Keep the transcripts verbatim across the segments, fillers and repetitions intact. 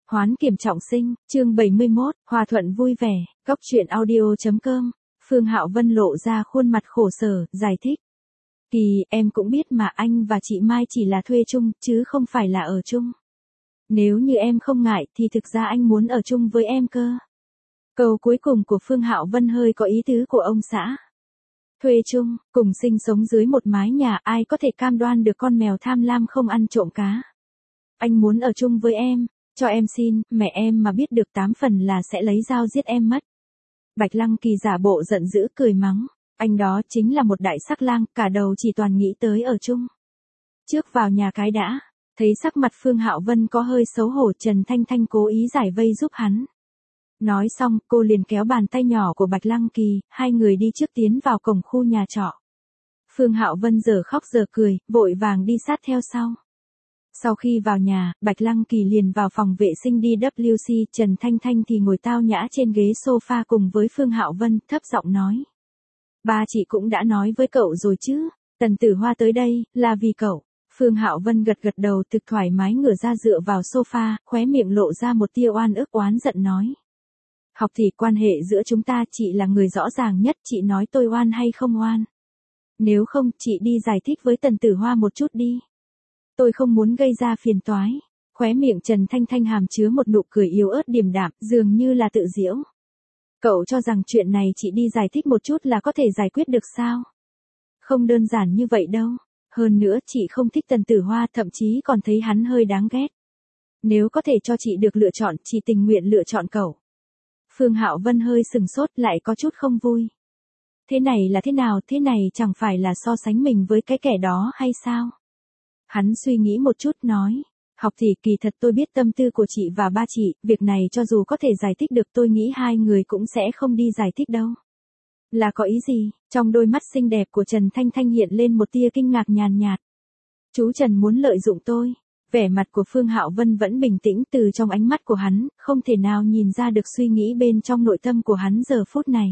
Hoán kiểm trọng sinh, chương bảy mươi mốt, hòa thuận vui vẻ, góc truyện audio.com. Phương Hạo Vân lộ ra khuôn mặt khổ sở, giải thích. Kỳ, em cũng biết mà anh và chị Mai chỉ là thuê chung, chứ không phải là ở chung. Nếu như em không ngại thì thực ra anh muốn ở chung với em cơ. Câu cuối cùng của Phương Hạo Vân hơi có ý tứ của ông xã. Thuê chung, cùng sinh sống dưới một mái nhà, ai có thể cam đoan được con mèo tham lam không ăn trộm cá. Anh muốn ở chung với em, cho em xin, mẹ em mà biết được tám phần là sẽ lấy dao giết em mất. Bạch Lăng Kỳ giả bộ giận dữ cười mắng, anh đó chính là một đại sắc lang, cả đầu chỉ toàn nghĩ tới ở chung. Trước vào nhà cái đã, thấy sắc mặt Phương Hạo Vân có hơi xấu hổ, Trần Thanh Thanh cố ý giải vây giúp hắn. Nói xong, cô liền kéo bàn tay nhỏ của Bạch Lăng Kỳ, hai người đi trước tiến vào cổng khu nhà trọ. Phương Hạo Vân giờ khóc giờ cười, vội vàng đi sát theo sau. Sau khi vào nhà, Bạch Lăng Kỳ liền vào phòng vệ sinh đi vê kép xê, Trần Thanh Thanh thì ngồi tao nhã trên ghế sofa cùng với Phương Hạo Vân, thấp giọng nói. Ba chị cũng đã nói với cậu rồi chứ, Tần Tử Hoa tới đây, là vì cậu. Phương Hạo Vân gật gật đầu thực thoải mái ngửa ra dựa vào sofa, khóe miệng lộ ra một tia oan ức oán giận nói. Học thì quan hệ giữa chúng ta chị là người rõ ràng nhất, chị nói tôi oan hay không oan. Nếu không, chị đi giải thích với Tần Tử Hoa một chút đi. Tôi không muốn gây ra phiền toái. Khóe miệng Trần Thanh Thanh hàm chứa một nụ cười yếu ớt điềm đạm, dường như là tự giễu. Cậu cho rằng chuyện này chị đi giải thích một chút là có thể giải quyết được sao? Không đơn giản như vậy đâu. Hơn nữa chị không thích Tần Tử Hoa, thậm chí còn thấy hắn hơi đáng ghét. Nếu có thể cho chị được lựa chọn, chị tình nguyện lựa chọn cậu. Phương Hạo Vân hơi sừng sốt, lại có chút không vui. Thế này là thế nào, thế này chẳng phải là so sánh mình với cái kẻ đó hay sao? Hắn suy nghĩ một chút nói, học thì kỳ thật tôi biết tâm tư của chị và ba chị, việc này cho dù có thể giải thích được tôi nghĩ hai người cũng sẽ không đi giải thích đâu. Là có ý gì? Trong đôi mắt xinh đẹp của Trần Thanh Thanh hiện lên một tia kinh ngạc nhàn nhạt. Chú Trần muốn lợi dụng tôi. Vẻ mặt của Phương Hạo Vân vẫn bình tĩnh, từ trong ánh mắt của hắn, không thể nào nhìn ra được suy nghĩ bên trong nội tâm của hắn giờ phút này.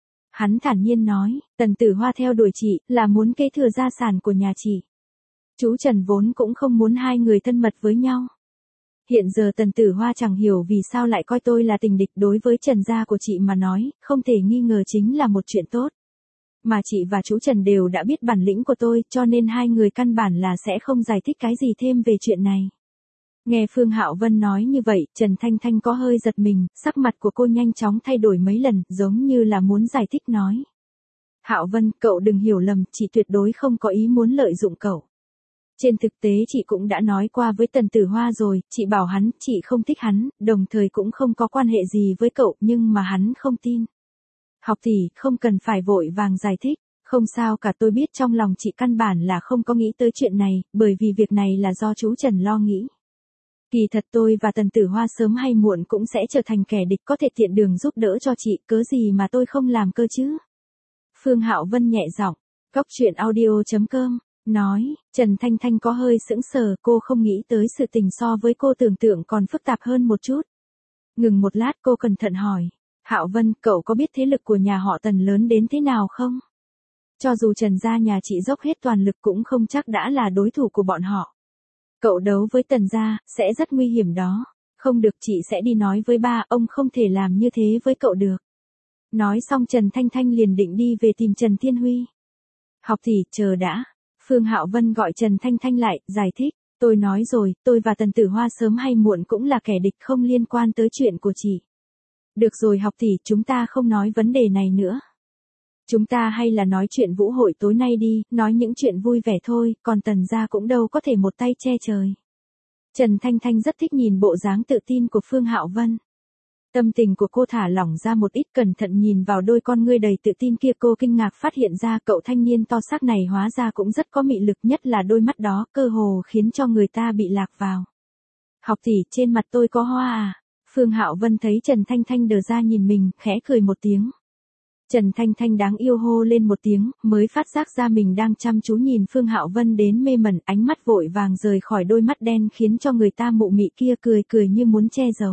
Hắn thản nhiên nói, Tần Tử Hoa theo đuổi chị, là muốn kế thừa gia sản của nhà chị. Chú Trần vốn cũng không muốn hai người thân mật với nhau. Hiện giờ Tần Tử Hoa chẳng hiểu vì sao lại coi tôi là tình địch, đối với Trần gia của chị mà nói, không thể nghi ngờ chính là một chuyện tốt. Mà chị và chú Trần đều đã biết bản lĩnh của tôi, cho nên hai người căn bản là sẽ không giải thích cái gì thêm về chuyện này. Nghe Phương Hạo Vân nói như vậy, Trần Thanh Thanh có hơi giật mình, sắc mặt của cô nhanh chóng thay đổi mấy lần, giống như là muốn giải thích nói. Hạo Vân, cậu đừng hiểu lầm, chị tuyệt đối không có ý muốn lợi dụng cậu. Trên thực tế chị cũng đã nói qua với Tần Tử Hoa rồi, chị bảo hắn, chị không thích hắn, đồng thời cũng không có quan hệ gì với cậu, nhưng mà hắn không tin. Học thì, không cần phải vội vàng giải thích, không sao cả, tôi biết trong lòng chị căn bản là không có nghĩ tới chuyện này, bởi vì việc này là do chú Trần lo nghĩ. Kỳ thật tôi và Tần Tử Hoa sớm hay muộn cũng sẽ trở thành kẻ địch, có thể tiện đường giúp đỡ cho chị, cớ gì mà tôi không làm cơ chứ. Phương Hạo Vân nhẹ giọng, góc truyện audio.com, nói, Trần Thanh Thanh có hơi sững sờ, cô không nghĩ tới sự tình so với cô tưởng tượng còn phức tạp hơn một chút. Ngừng một lát cô cẩn thận hỏi. Hạo Vân, cậu có biết thế lực của nhà họ Tần lớn đến thế nào không? Cho dù Trần gia nhà chị dốc hết toàn lực cũng không chắc đã là đối thủ của bọn họ. Cậu đấu với Tần gia, sẽ rất nguy hiểm đó. Không được, chị sẽ đi nói với ba, ông không thể làm như thế với cậu được. Nói xong Trần Thanh Thanh liền định đi về tìm Trần Thiên Huy. Học thì, chờ đã. Phương Hạo Vân gọi Trần Thanh Thanh lại, giải thích. Tôi nói rồi, tôi và Tần Tử Hoa sớm hay muộn cũng là kẻ địch, không liên quan tới chuyện của chị. Được rồi học tỷ, chúng ta không nói vấn đề này nữa. Chúng ta hay là nói chuyện vũ hội tối nay đi, nói những chuyện vui vẻ thôi, còn Tần gia cũng đâu có thể một tay che trời. Trần Thanh Thanh rất thích nhìn bộ dáng tự tin của Phương Hạo Vân. Tâm tình của cô thả lỏng ra một ít, cẩn thận nhìn vào đôi con ngươi đầy tự tin kia, cô kinh ngạc phát hiện ra cậu thanh niên to xác này hóa ra cũng rất có mị lực, nhất là đôi mắt đó, cơ hồ khiến cho người ta bị lạc vào. Học tỷ, trên mặt tôi có hoa à? Phương Hạo Vân thấy Trần Thanh Thanh đờ ra nhìn mình, khẽ cười một tiếng. Trần Thanh Thanh đáng yêu hô lên một tiếng, mới phát giác ra mình đang chăm chú nhìn Phương Hạo Vân đến mê mẩn, ánh mắt vội vàng rời khỏi đôi mắt đen khiến cho người ta mụ mị kia, cười cười như muốn che giấu.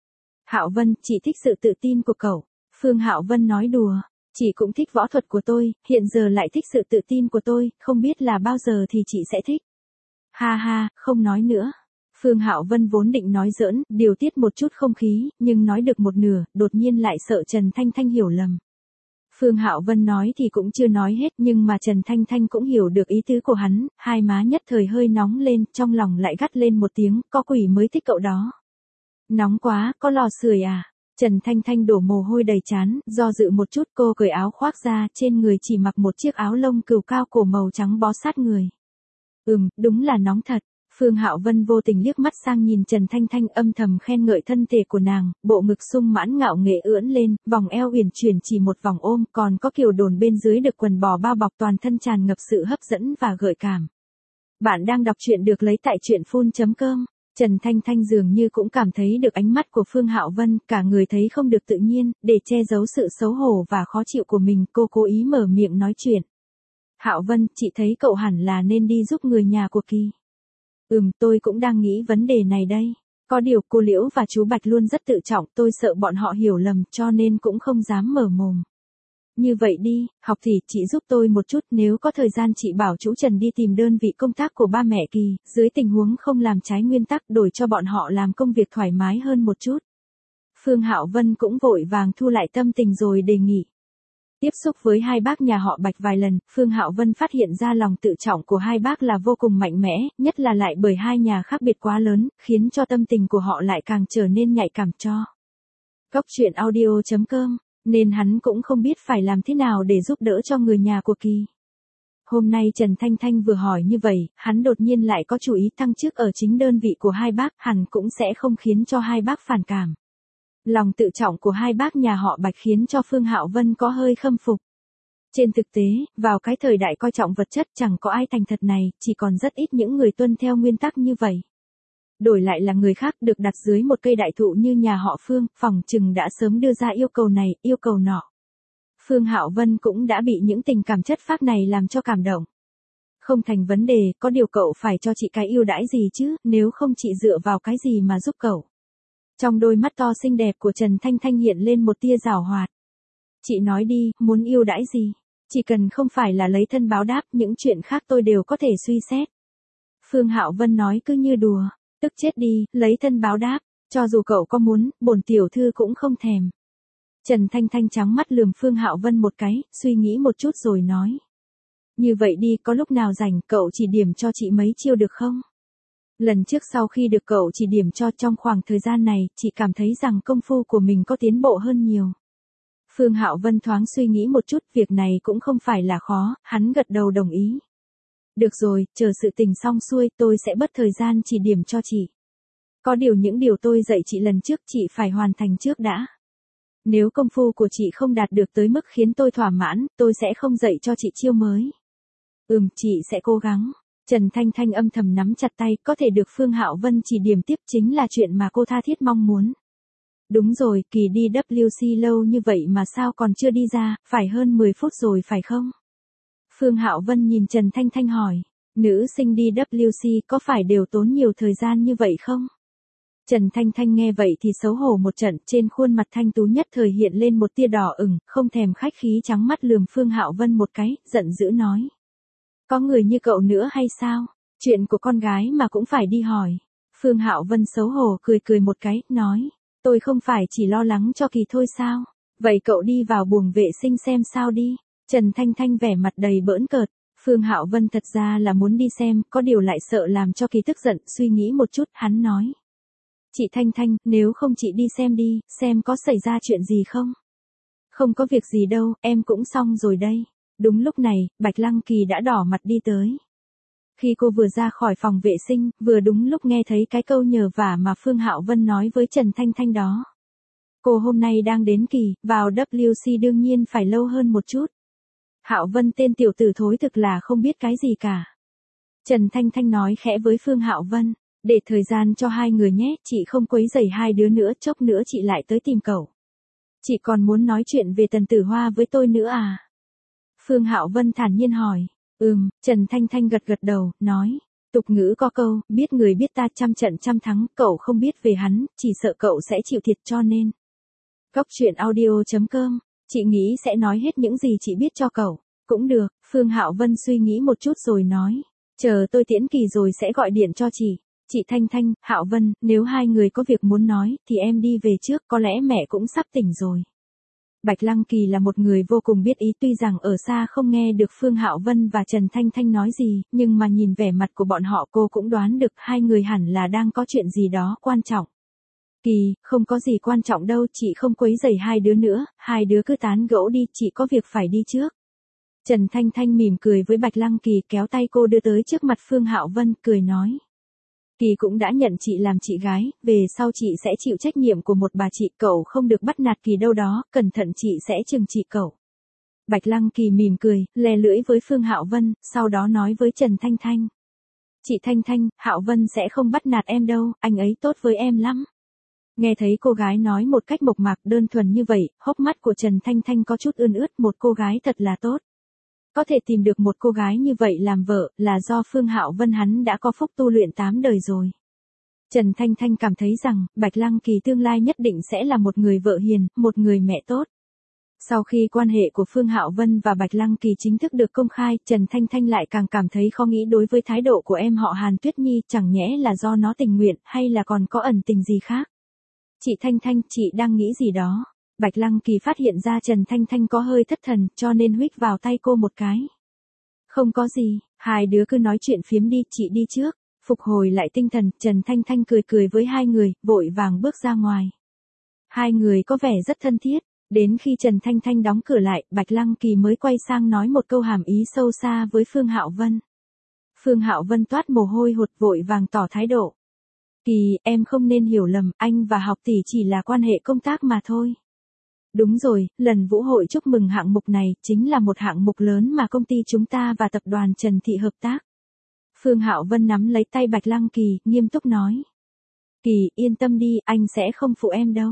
Hạo Vân, chị thích sự tự tin của cậu. Phương Hạo Vân nói đùa, chị cũng thích võ thuật của tôi, hiện giờ lại thích sự tự tin của tôi, không biết là bao giờ thì chị sẽ thích. Ha ha, không nói nữa. Phương Hạo Vân vốn định nói giỡn, điều tiết một chút không khí, nhưng nói được một nửa, đột nhiên lại sợ Trần Thanh Thanh hiểu lầm. Phương Hạo Vân nói thì cũng chưa nói hết, nhưng mà Trần Thanh Thanh cũng hiểu được ý tứ của hắn, hai má nhất thời hơi nóng lên, trong lòng lại gắt lên một tiếng, có quỷ mới thích cậu đó. Nóng quá, có lò sưởi à? Trần Thanh Thanh đổ mồ hôi đầy trán, do dự một chút cô cởi áo khoác ra, trên người chỉ mặc một chiếc áo lông cừu cao cổ màu trắng bó sát người. Ừm, đúng là nóng thật. Phương Hạo Vân vô tình liếc mắt sang nhìn Trần Thanh Thanh, âm thầm khen ngợi thân thể của nàng, bộ ngực sung mãn ngạo nghễ ưỡn lên, vòng eo uyển chuyển chỉ một vòng ôm, còn có kiểu đồn bên dưới được quần bò bao bọc, toàn thân tràn ngập sự hấp dẫn và gợi cảm. Bạn đang đọc truyện được lấy tại truyện phun chấm com. Trần Thanh Thanh dường như cũng cảm thấy được ánh mắt của Phương Hạo Vân, cả người thấy không được tự nhiên, để che giấu sự xấu hổ và khó chịu của mình, cô cố ý mở miệng nói chuyện. Hạo Vân, chị thấy cậu hẳn là nên đi giúp người nhà của Kỳ. Ừm, tôi cũng đang nghĩ vấn đề này đây. Có điều cô Liễu và chú Bạch luôn rất tự trọng, tôi sợ bọn họ hiểu lầm, cho nên cũng không dám mở mồm. Như vậy đi, học thì chị giúp tôi một chút, nếu có thời gian chị bảo chú Trần đi tìm đơn vị công tác của ba mẹ Kỳ, dưới tình huống không làm trái nguyên tắc, đổi cho bọn họ làm công việc thoải mái hơn một chút. Phương Hạo Vân cũng vội vàng thu lại tâm tình rồi đề nghị. Tiếp xúc với hai bác nhà họ Bạch vài lần, Phương Hạo Vân phát hiện ra lòng tự trọng của hai bác là vô cùng mạnh mẽ, nhất là lại bởi hai nhà khác biệt quá lớn, khiến cho tâm tình của họ lại càng trở nên nhạy cảm cho. Góc truyện audio chấm com, nên hắn cũng không biết phải làm thế nào để giúp đỡ cho người nhà của Kỳ. Hôm nay Trần Thanh Thanh vừa hỏi như vậy, hắn đột nhiên lại có chủ ý thăng chức ở chính đơn vị của hai bác, hẳn cũng sẽ không khiến cho hai bác phản cảm. Lòng tự trọng của hai bác nhà họ Bạch khiến cho Phương Hạo Vân có hơi khâm phục. Trên thực tế, vào cái thời đại coi trọng vật chất chẳng có ai thành thật này, chỉ còn rất ít những người tuân theo nguyên tắc như vậy. Đổi lại là người khác được đặt dưới một cây đại thụ như nhà họ Phương, phòng chừng đã sớm đưa ra yêu cầu này, yêu cầu nọ. Phương Hạo Vân cũng đã bị những tình cảm chất phác này làm cho cảm động. Không thành vấn đề, có điều cậu phải cho chị cái ưu đãi gì chứ, nếu không chị dựa vào cái gì mà giúp cậu. Trong đôi mắt to xinh đẹp của Trần Thanh Thanh hiện lên một tia giảo hoạt. Chị nói đi, muốn ưu đãi gì? Chỉ cần không phải là lấy thân báo đáp, những chuyện khác tôi đều có thể suy xét. Phương Hạo Vân nói cứ như đùa, tức chết đi, lấy thân báo đáp, cho dù cậu có muốn, bổn tiểu thư cũng không thèm. Trần Thanh Thanh trắng mắt lườm Phương Hạo Vân một cái, suy nghĩ một chút rồi nói. Như vậy đi, có lúc nào rảnh cậu chỉ điểm cho chị mấy chiêu được không? Lần trước sau khi được cậu chỉ điểm cho, trong khoảng thời gian này, chị cảm thấy rằng công phu của mình có tiến bộ hơn nhiều. Phương Hạo Vân thoáng suy nghĩ một chút, việc này cũng không phải là khó, hắn gật đầu đồng ý. Được rồi, chờ sự tình xong xuôi, tôi sẽ bớt thời gian chỉ điểm cho chị. Có điều những điều tôi dạy chị lần trước chị phải hoàn thành trước đã. Nếu công phu của chị không đạt được tới mức khiến tôi thỏa mãn, tôi sẽ không dạy cho chị chiêu mới. Ừm, chị sẽ cố gắng. Trần Thanh Thanh âm thầm nắm chặt tay, có thể được Phương Hạo Vân chỉ điểm tiếp chính là chuyện mà cô tha thiết mong muốn. Đúng rồi, Kỳ đi W C lâu như vậy mà sao còn chưa đi ra, phải hơn mười phút rồi phải không? Phương Hạo Vân nhìn Trần Thanh Thanh hỏi, nữ sinh đi W C có phải đều tốn nhiều thời gian như vậy không? Trần Thanh Thanh nghe vậy thì xấu hổ một trận, trên khuôn mặt thanh tú nhất thời hiện lên một tia đỏ ửng, không thèm khách khí trắng mắt lườm Phương Hạo Vân một cái, giận dữ nói. Có người như cậu nữa hay sao? Chuyện của con gái mà cũng phải đi hỏi. Phương Hạo Vân xấu hổ cười cười một cái, nói. Tôi không phải chỉ lo lắng cho Kỳ thôi sao? Vậy cậu đi vào buồng vệ sinh xem sao đi. Trần Thanh Thanh vẻ mặt đầy bỡn cợt. Phương Hạo Vân thật ra là muốn đi xem, có điều lại sợ làm cho Kỳ tức giận, suy nghĩ một chút, hắn nói. Chị Thanh Thanh, nếu không chị đi xem đi, xem có xảy ra chuyện gì không? Không có việc gì đâu, em cũng xong rồi đây. Đúng lúc này, Bạch Lăng Kỳ đã đỏ mặt đi tới. Khi cô vừa ra khỏi phòng vệ sinh, vừa đúng lúc nghe thấy cái câu nhờ vả mà Phương Hạo Vân nói với Trần Thanh Thanh đó. Cô hôm nay đang đến Kỳ, vào W C đương nhiên phải lâu hơn một chút. Hạo Vân tên tiểu tử thối thực là không biết cái gì cả. Trần Thanh Thanh nói khẽ với Phương Hạo Vân, để thời gian cho hai người nhé, chị không quấy rầy hai đứa nữa, chốc nữa chị lại tới tìm cậu. Chị còn muốn nói chuyện về Tần Tử Hoa với tôi nữa à? Phương Hạo Vân thản nhiên hỏi. Ừm, Trần Thanh Thanh gật gật đầu, nói. Tục ngữ có câu, biết người biết ta trăm trận trăm thắng, cậu không biết về hắn, chỉ sợ cậu sẽ chịu thiệt cho nên. Góc truyện audio chấm com, chị nghĩ sẽ nói hết những gì chị biết cho cậu. Cũng được, Phương Hạo Vân suy nghĩ một chút rồi nói. Chờ tôi tiễn Kỳ rồi sẽ gọi điện cho chị. Chị Thanh Thanh, Hạo Vân, nếu hai người có việc muốn nói, thì em đi về trước, có lẽ mẹ cũng sắp tỉnh rồi. Bạch Lăng Kỳ là một người vô cùng biết ý, tuy rằng ở xa không nghe được Phương Hạo Vân và Trần Thanh Thanh nói gì, nhưng mà nhìn vẻ mặt của bọn họ cô cũng đoán được hai người hẳn là đang có chuyện gì đó quan trọng. Kỳ, không có gì quan trọng đâu, chị không quấy rầy hai đứa nữa, hai đứa cứ tán gẫu đi, chị có việc phải đi trước. Trần Thanh Thanh mỉm cười với Bạch Lăng Kỳ, kéo tay cô đưa tới trước mặt Phương Hạo Vân, cười nói. Kỳ cũng đã nhận chị làm chị gái, về sau chị sẽ chịu trách nhiệm của một bà chị, cậu không được bắt nạt Kỳ đâu đó, cẩn thận chị sẽ trừng trị cậu. Bạch Lăng Kỳ mỉm cười, lè lưỡi với Phương Hạo Vân, sau đó nói với Trần Thanh Thanh. Chị Thanh Thanh, Hạo Vân sẽ không bắt nạt em đâu, anh ấy tốt với em lắm. Nghe thấy cô gái nói một cách mộc mạc đơn thuần như vậy, hốc mắt của Trần Thanh Thanh có chút ươn ướt, một cô gái thật là tốt. Có thể tìm được một cô gái như vậy làm vợ, là do Phương Hạo Vân hắn đã có phúc tu luyện tám đời rồi. Trần Thanh Thanh cảm thấy rằng, Bạch Lăng Kỳ tương lai nhất định sẽ là một người vợ hiền, một người mẹ tốt. Sau khi quan hệ của Phương Hạo Vân và Bạch Lăng Kỳ chính thức được công khai, Trần Thanh Thanh lại càng cảm thấy khó nghĩ đối với thái độ của em họ Hàn Tuyết Nhi, chẳng nhẽ là do nó tình nguyện, hay là còn có ẩn tình gì khác. Chị Thanh Thanh, chị đang nghĩ gì đó? Bạch Lăng Kỳ phát hiện ra Trần Thanh Thanh có hơi thất thần, cho nên huých vào tay cô một cái. Không có gì, hai đứa cứ nói chuyện phiếm đi, chị đi trước. Phục hồi lại tinh thần, Trần Thanh Thanh cười cười với hai người, vội vàng bước ra ngoài. Hai người có vẻ rất thân thiết, đến khi Trần Thanh Thanh đóng cửa lại, Bạch Lăng Kỳ mới quay sang nói một câu hàm ý sâu xa với Phương Hạo Vân. Phương Hạo Vân toát mồ hôi hột, vội vàng tỏ thái độ. Kỳ, em không nên hiểu lầm, anh và học tỷ chỉ là quan hệ công tác mà thôi. Đúng rồi, lần vũ hội chúc mừng hạng mục này chính là một hạng mục lớn mà công ty chúng ta và tập đoàn Trần Thị hợp tác. Phương Hạo Vân nắm lấy tay Bạch Lăng Kỳ, nghiêm túc nói. Kỳ, yên tâm đi, anh sẽ không phụ em đâu.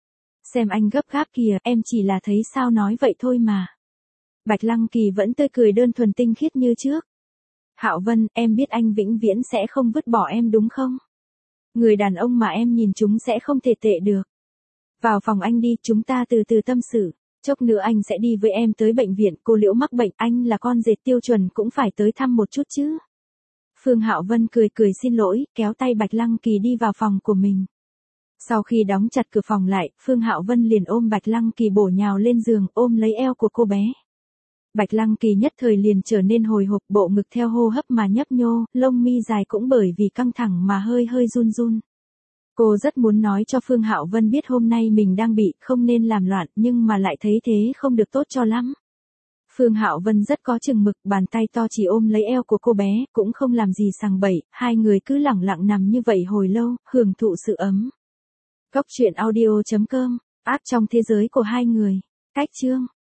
Xem anh gấp gáp kìa, em chỉ là thấy sao nói vậy thôi mà. Bạch Lăng Kỳ vẫn tươi cười đơn thuần tinh khiết như trước. Hạo Vân, em biết anh vĩnh viễn sẽ không vứt bỏ em đúng không? Người đàn ông mà em nhìn chúng sẽ không thể tệ được. Vào phòng anh đi, chúng ta từ từ tâm sự. Chốc nữa anh sẽ đi với em tới bệnh viện, cô Liễu mắc bệnh, anh là con dệt tiêu chuẩn cũng phải tới thăm một chút chứ. Phương Hạo Vân cười cười xin lỗi, kéo tay Bạch Lăng Kỳ đi vào phòng của mình. Sau khi đóng chặt cửa phòng lại, Phương Hạo Vân liền ôm Bạch Lăng Kỳ bổ nhào lên giường, ôm lấy eo của cô bé. Bạch Lăng Kỳ nhất thời liền trở nên hồi hộp, bộ ngực theo hô hấp mà nhấp nhô, lông mi dài cũng bởi vì căng thẳng mà hơi hơi run run. Cô rất muốn nói cho Phương Hạo Vân biết hôm nay mình đang bị, không nên làm loạn, nhưng mà lại thấy thế không được tốt cho lắm. Phương Hạo Vân rất có chừng mực, bàn tay to chỉ ôm lấy eo của cô bé, cũng không làm gì sằng bậy, hai người cứ lẳng lặng nằm như vậy hồi lâu, hưởng thụ sự ấm. Cốc truyện audio chấm com, áp trong thế giới của hai người. Cách chương